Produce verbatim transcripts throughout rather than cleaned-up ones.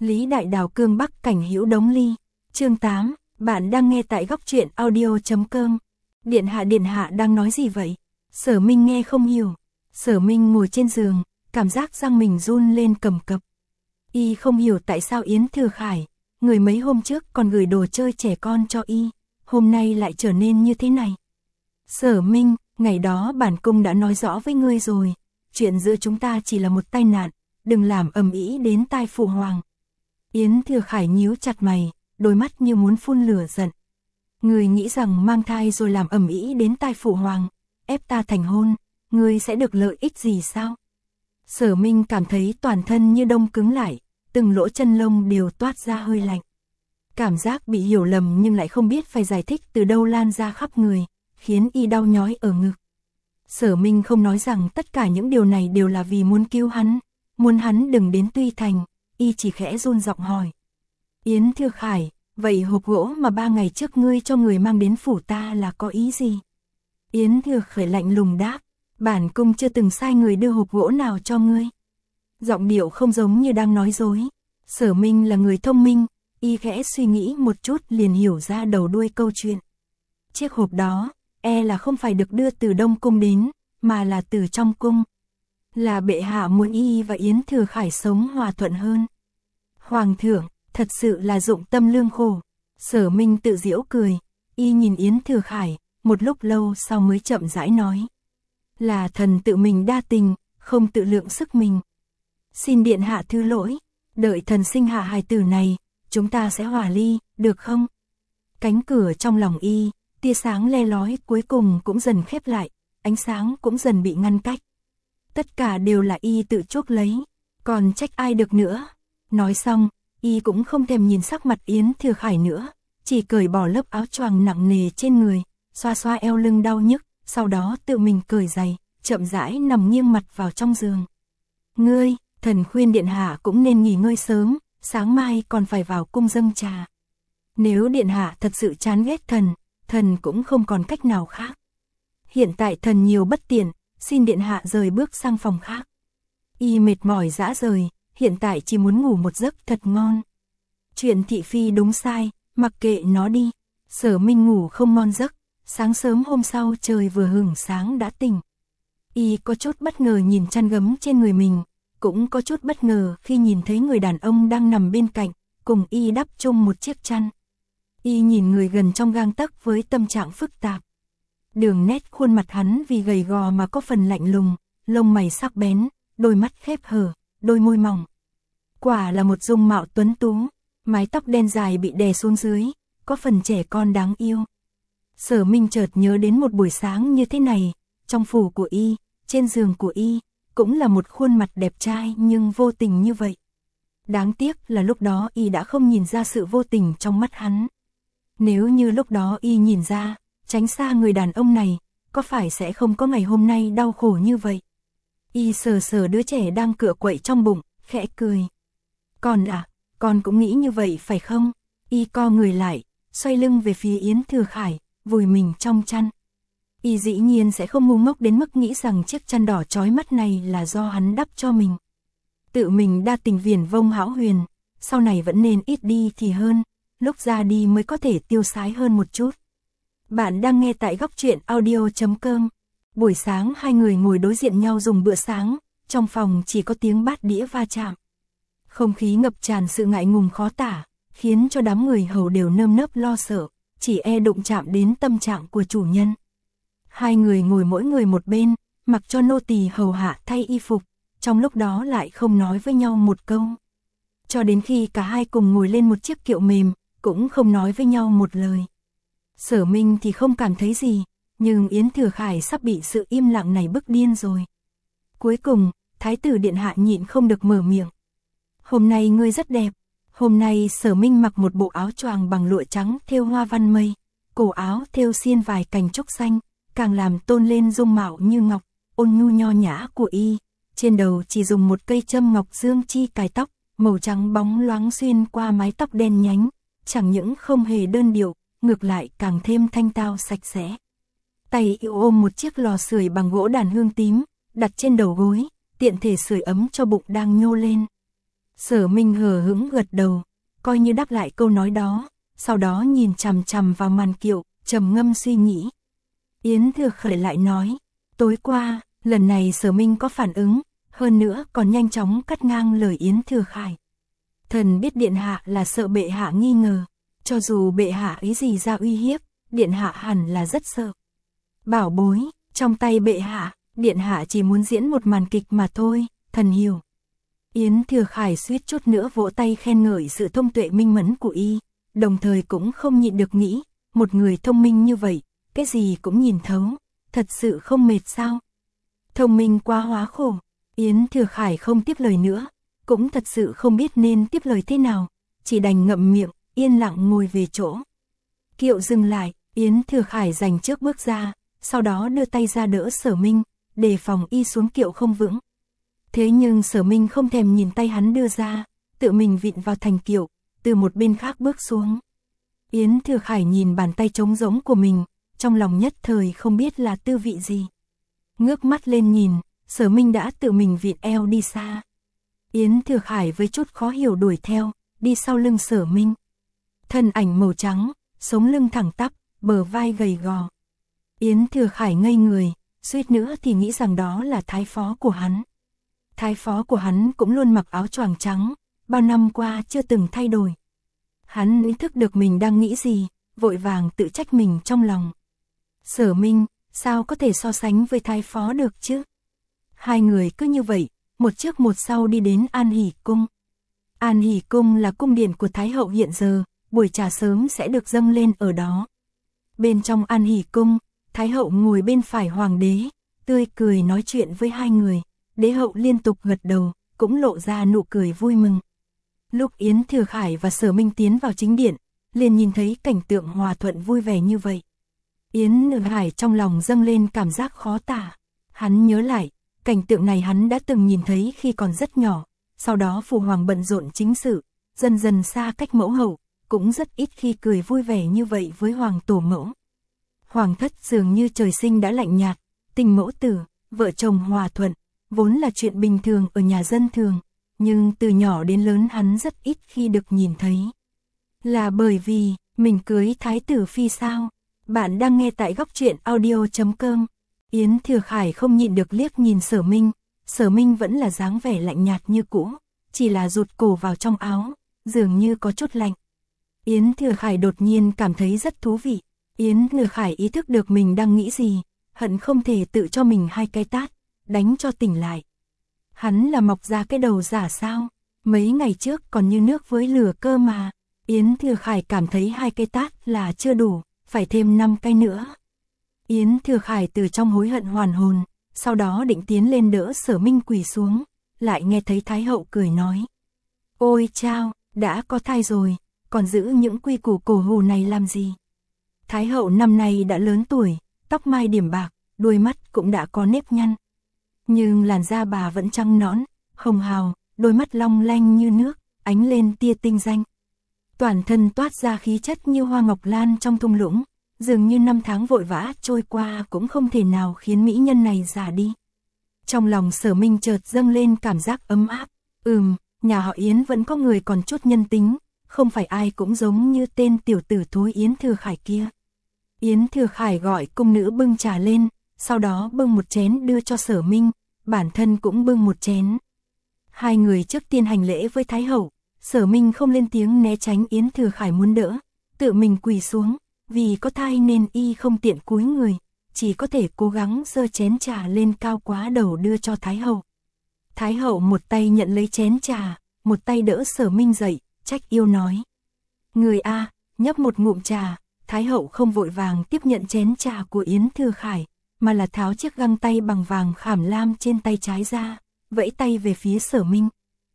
Lý Đại Đào cương bắc cảnh hữu đống ly. Chương tám, bạn đang nghe tại góc truyện audio chấm com. Điện hạ điện hạ đang nói gì vậy? Sở Minh nghe không hiểu. Sở Minh ngồi trên giường, cảm giác răng mình run lên cầm cập. Y không hiểu tại sao Yến Thừa Khải, người mấy hôm trước còn gửi đồ chơi trẻ con cho Y, hôm nay lại trở nên như thế này. Sở Minh, ngày đó bản cung đã nói rõ với ngươi rồi, chuyện giữa chúng ta chỉ là một tai nạn, đừng làm ầm ĩ đến tai phụ hoàng. Yến Thừa Khải nhíu chặt mày, đôi mắt như muốn phun lửa giận. Ngươi nghĩ rằng mang thai rồi làm ầm ĩ đến tai phụ hoàng, ép ta thành hôn, ngươi sẽ được lợi ích gì sao? Sở Minh cảm thấy toàn thân như đông cứng lại, từng lỗ chân lông đều toát ra hơi lạnh. Cảm giác bị hiểu lầm nhưng lại không biết phải giải thích từ đâu lan ra khắp người, khiến Y đau nhói ở ngực. Sở Minh không nói rằng tất cả những điều này đều là vì muốn cứu hắn, muốn hắn đừng đến Tuy Thành, Y chỉ khẽ run giọng hỏi. Yến Thừa Khải, vậy hộp gỗ mà ba ngày trước ngươi cho người mang đến phủ ta là có ý gì? Yến Thừa Khải lạnh lùng đáp, bản cung chưa từng sai người đưa hộp gỗ nào cho ngươi. Giọng điệu không giống như đang nói dối. Sở Minh là người thông minh, Y khẽ suy nghĩ một chút liền hiểu ra đầu đuôi câu chuyện. Chiếc hộp đó, e là không phải được đưa từ Đông Cung đến, mà là từ trong cung. Là bệ hạ muốn Y và Yến Thừa Khải sống hòa thuận hơn. Hoàng thượng, thật sự là dụng tâm lương khổ. Sở Minh tự giễu cười, Y nhìn Yến Thừa Khải, một lúc lâu sau mới chậm rãi nói. Là thần tự mình đa tình, không tự lượng sức mình. Xin điện hạ thứ lỗi, đợi thần sinh hạ hài tử này, chúng ta sẽ hòa ly, được không? Cánh cửa trong lòng Y, tia sáng le lói cuối cùng cũng dần khép lại, ánh sáng cũng dần bị ngăn cách. Tất cả đều là Y tự chuốc lấy, còn trách ai được nữa. Nói xong, Y cũng không thèm nhìn sắc mặt Yến Thừa Khải nữa, chỉ cởi bỏ lớp áo choàng nặng nề trên người, xoa xoa eo lưng đau nhức, sau đó tự mình cởi giày, chậm rãi nằm nghiêng mặt vào trong giường. Ngươi, thần khuyên điện hạ cũng nên nghỉ ngơi sớm, sáng mai còn phải vào cung dâng trà. Nếu điện hạ thật sự chán ghét thần, thần cũng không còn cách nào khác. Hiện tại thần nhiều bất tiện, xin điện hạ rời bước sang phòng khác. Y mệt mỏi rã rời, hiện tại chỉ muốn ngủ một giấc thật ngon. Chuyện thị phi đúng sai, mặc kệ nó đi. Sở Minh ngủ không ngon giấc, sáng sớm hôm sau trời vừa hửng sáng đã tỉnh. Y có chút bất ngờ nhìn chăn gấm trên người mình, cũng có chút bất ngờ khi nhìn thấy người đàn ông đang nằm bên cạnh, cùng Y đắp chung một chiếc chăn. Y nhìn người gần trong gang tấc với tâm trạng phức tạp. Đường nét khuôn mặt hắn vì gầy gò mà có phần lạnh lùng, lông mày sắc bén, đôi mắt khép hờ, đôi môi mỏng. Quả là một dung mạo tuấn tú, mái tóc đen dài bị đè xuống dưới, có phần trẻ con đáng yêu. Sở Minh chợt nhớ đến một buổi sáng như thế này, trong phủ của Y, trên giường của Y, cũng là một khuôn mặt đẹp trai nhưng vô tình như vậy. Đáng tiếc là lúc đó Y đã không nhìn ra sự vô tình trong mắt hắn. Nếu như lúc đó Y nhìn ra, tránh xa người đàn ông này, có phải sẽ không có ngày hôm nay đau khổ như vậy? Y sờ sờ đứa trẻ đang cựa quậy trong bụng, khẽ cười. Con à, con cũng nghĩ như vậy phải không? Y co người lại, xoay lưng về phía Yến Thừa Khải, vùi mình trong chăn. Y dĩ nhiên sẽ không ngu ngốc đến mức nghĩ rằng chiếc chăn đỏ chói mắt này là do hắn đắp cho mình. Tự mình đa tình viển vông hão huyền, sau này vẫn nên ít đi thì hơn, lúc ra đi mới có thể tiêu sái hơn một chút. Bạn đang nghe tại góc truyện audio chấm com. Buổi sáng hai người ngồi đối diện nhau dùng bữa sáng, trong phòng chỉ có tiếng bát đĩa va chạm. Không khí ngập tràn sự ngại ngùng khó tả, khiến cho đám người hầu đều nơm nớp lo sợ, chỉ e đụng chạm đến tâm trạng của chủ nhân. Hai người ngồi mỗi người một bên, mặc cho nô tỳ hầu hạ thay y phục, trong lúc đó lại không nói với nhau một câu. Cho đến khi cả hai cùng ngồi lên một chiếc kiệu mềm, cũng không nói với nhau một lời. Sở Minh thì không cảm thấy gì, nhưng Yến Thừa Khải sắp bị sự im lặng này bức điên rồi. Cuối cùng, Thái tử điện hạ nhịn không được mở miệng. Hôm nay ngươi rất đẹp. Hôm nay Sở Minh mặc một bộ áo choàng bằng lụa trắng thêu hoa văn mây, cổ áo thêu xiên vài cành trúc xanh, càng làm tôn lên dung mạo như ngọc, ôn nhu nho nhã của Y. Trên đầu chỉ dùng một cây châm ngọc dương chi cài tóc, màu trắng bóng loáng xuyên qua mái tóc đen nhánh, chẳng những không hề đơn điệu, ngược lại càng thêm thanh tao sạch sẽ. Tay Y ôm một chiếc lò sưởi bằng gỗ đàn hương tím, đặt trên đầu gối, tiện thể sưởi ấm cho bụng đang nhô lên. Sở Minh hờ hững gật đầu, coi như đáp lại câu nói đó, sau đó nhìn chằm chằm vào màn kiệu, trầm ngâm suy nghĩ. Yến Thừa Khải lại nói, tối qua, lần này Sở Minh có phản ứng, hơn nữa còn nhanh chóng cắt ngang lời Yến Thừa Khải. Thần biết điện hạ là sợ bệ hạ nghi ngờ, cho dù bệ hạ ý gì ra uy hiếp, điện hạ hẳn là rất sợ. Bảo bối, trong tay bệ hạ, điện hạ chỉ muốn diễn một màn kịch mà thôi, thần hiểu. Yến Thừa Khải suýt chút nữa vỗ tay khen ngợi sự thông tuệ minh mẫn của y, đồng thời cũng không nhịn được nghĩ, một người thông minh như vậy, cái gì cũng nhìn thấu, thật sự không mệt sao? Thông minh quá hóa khổ. Yến Thừa Khải không tiếp lời nữa, cũng thật sự không biết nên tiếp lời thế nào, chỉ đành ngậm miệng, yên lặng ngồi về chỗ. Kiệu dừng lại, Yến Thừa Khải giành trước bước ra, sau đó đưa tay ra đỡ Sở Minh, đề phòng y xuống kiệu không vững. Thế nhưng Sở Minh không thèm nhìn tay hắn đưa ra, tự mình vịn vào thành kiệu, từ một bên khác bước xuống. Yến Thừa Khải nhìn bàn tay trống rỗng của mình, trong lòng nhất thời không biết là tư vị gì. Ngước mắt lên nhìn, Sở Minh đã tự mình vịn eo đi xa. Yến Thừa Khải với chút khó hiểu đuổi theo, đi sau lưng Sở Minh. Thân ảnh màu trắng, sống lưng thẳng tắp, bờ vai gầy gò. Yến Thừa Khải ngây người, suýt nữa thì nghĩ rằng đó là thái phó của hắn. Thái phó của hắn cũng luôn mặc áo choàng trắng, bao năm qua chưa từng thay đổi. Hắn ý thức được mình đang nghĩ gì, vội vàng tự trách mình trong lòng. Sở Minh, sao có thể so sánh với thái phó được chứ? Hai người cứ như vậy, một trước một sau đi đến An Hỷ Cung. An Hỷ Cung là cung điện của Thái hậu hiện giờ, buổi trà sớm sẽ được dâng lên ở đó. Bên trong An Hỷ Cung, Thái hậu ngồi bên phải hoàng đế, tươi cười nói chuyện với hai người, đế hậu liên tục gật đầu, cũng lộ ra nụ cười vui mừng. Lúc Yến Thừa Khải và Sở Minh tiến vào chính điện, liền nhìn thấy cảnh tượng hòa thuận vui vẻ như vậy. Yến Thừa Khải trong lòng dâng lên cảm giác khó tả. Hắn nhớ lại, cảnh tượng này hắn đã từng nhìn thấy khi còn rất nhỏ, sau đó phụ hoàng bận rộn chính sự, dần dần xa cách mẫu hậu, cũng rất ít khi cười vui vẻ như vậy với hoàng tổ mẫu. Hoàng thất dường như trời sinh đã lạnh nhạt, tình mẫu tử, vợ chồng hòa thuận, vốn là chuyện bình thường ở nhà dân thường, nhưng từ nhỏ đến lớn hắn rất ít khi được nhìn thấy. Là bởi vì, mình cưới thái tử phi sao? Bạn đang nghe tại góc truyện audio chấm com. Yến Thừa Khải không nhịn được liếc nhìn Sở Minh, Sở Minh vẫn là dáng vẻ lạnh nhạt như cũ, chỉ là rụt cổ vào trong áo, dường như có chút lạnh. Yến Thừa Khải đột nhiên cảm thấy rất thú vị. Yến Thừa Khải ý thức được mình đang nghĩ gì, hận không thể tự cho mình hai cái tát, đánh cho tỉnh lại. Hắn là mọc ra cái đầu giả sao? Mấy ngày trước còn như nước với lửa cơ mà. Yến Thừa Khải cảm thấy hai cái tát là chưa đủ, phải thêm năm cái nữa. Yến Thừa Khải từ trong hối hận hoàn hồn, sau đó định tiến lên đỡ Sở Minh quỳ xuống, lại nghe thấy Thái hậu cười nói. Ôi chao, đã có thai rồi, còn giữ những quy củ cổ hủ này làm gì? Thái hậu năm nay đã lớn tuổi, tóc mai điểm bạc, đuôi mắt cũng đã có nếp nhăn. Nhưng làn da bà vẫn trắng nõn, hồng hào, đôi mắt long lanh như nước, ánh lên tia tinh danh. Toàn thân toát ra khí chất như hoa ngọc lan trong thung lũng, dường như năm tháng vội vã trôi qua cũng không thể nào khiến mỹ nhân này già đi. Trong lòng Sở Minh chợt dâng lên cảm giác ấm áp, ừm, nhà họ Yến vẫn có người còn chút nhân tính, không phải ai cũng giống như tên tiểu tử thối Yến Thừa Khải kia. Yến Thừa Khải gọi cung nữ bưng trà lên, sau đó bưng một chén đưa cho Sở Minh, bản thân cũng bưng một chén. Hai người trước tiên hành lễ với Thái hậu, Sở Minh không lên tiếng né tránh Yến Thừa Khải muốn đỡ, tự mình quỳ xuống, vì có thai nên y không tiện cúi người, chỉ có thể cố gắng giơ chén trà lên cao quá đầu đưa cho Thái hậu. Thái hậu một tay nhận lấy chén trà, một tay đỡ Sở Minh dậy, trách yêu nói. Người a, nhấp một ngụm trà. Thái hậu không vội vàng tiếp nhận chén trà của Yến Thừa Khải, mà là tháo chiếc găng tay bằng vàng khảm lam trên tay trái ra, vẫy tay về phía Sở Minh.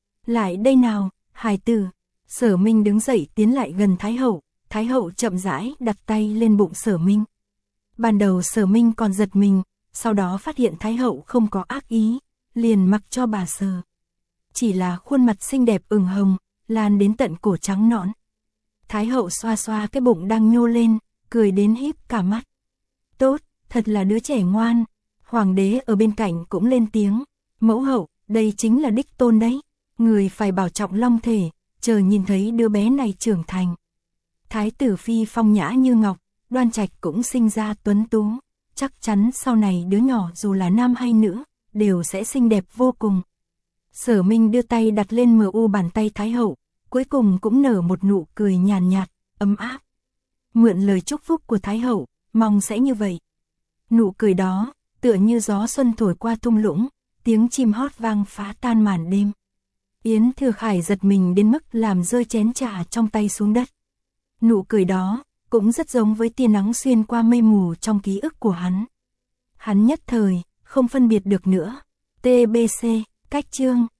Lại đây nào, hài tử. Sở Minh đứng dậy tiến lại gần Thái hậu, Thái hậu chậm rãi đặt tay lên bụng Sở Minh. Ban đầu Sở Minh còn giật mình, sau đó phát hiện Thái hậu không có ác ý, liền mặc cho bà sờ. Chỉ là khuôn mặt xinh đẹp ửng hồng, lan đến tận cổ trắng nõn. Thái hậu xoa xoa cái bụng đang nhô lên, cười đến híp cả mắt. Tốt, thật là đứa trẻ ngoan. Hoàng đế ở bên cạnh cũng lên tiếng. Mẫu hậu, đây chính là đích tôn đấy. Người phải bảo trọng long thể, chờ nhìn thấy đứa bé này trưởng thành. Thái tử phi phong nhã như ngọc, đoan trạch cũng sinh ra tuấn tú, chắc chắn sau này đứa nhỏ dù là nam hay nữ, đều sẽ xinh đẹp vô cùng. Sở Minh đưa tay đặt lên mờ u bàn tay Thái hậu, cuối cùng cũng nở một nụ cười nhàn nhạt, ấm áp. Mượn lời chúc phúc của Thái hậu, mong sẽ như vậy. Nụ cười đó, tựa như gió xuân thổi qua thung lũng, tiếng chim hót vang phá tan màn đêm. Yến Thừa Khải giật mình đến mức làm rơi chén trà trong tay xuống đất. Nụ cười đó, cũng rất giống với tia nắng xuyên qua mây mù trong ký ức của hắn. Hắn nhất thời, không phân biệt được nữa. tê bê xê, cách chương.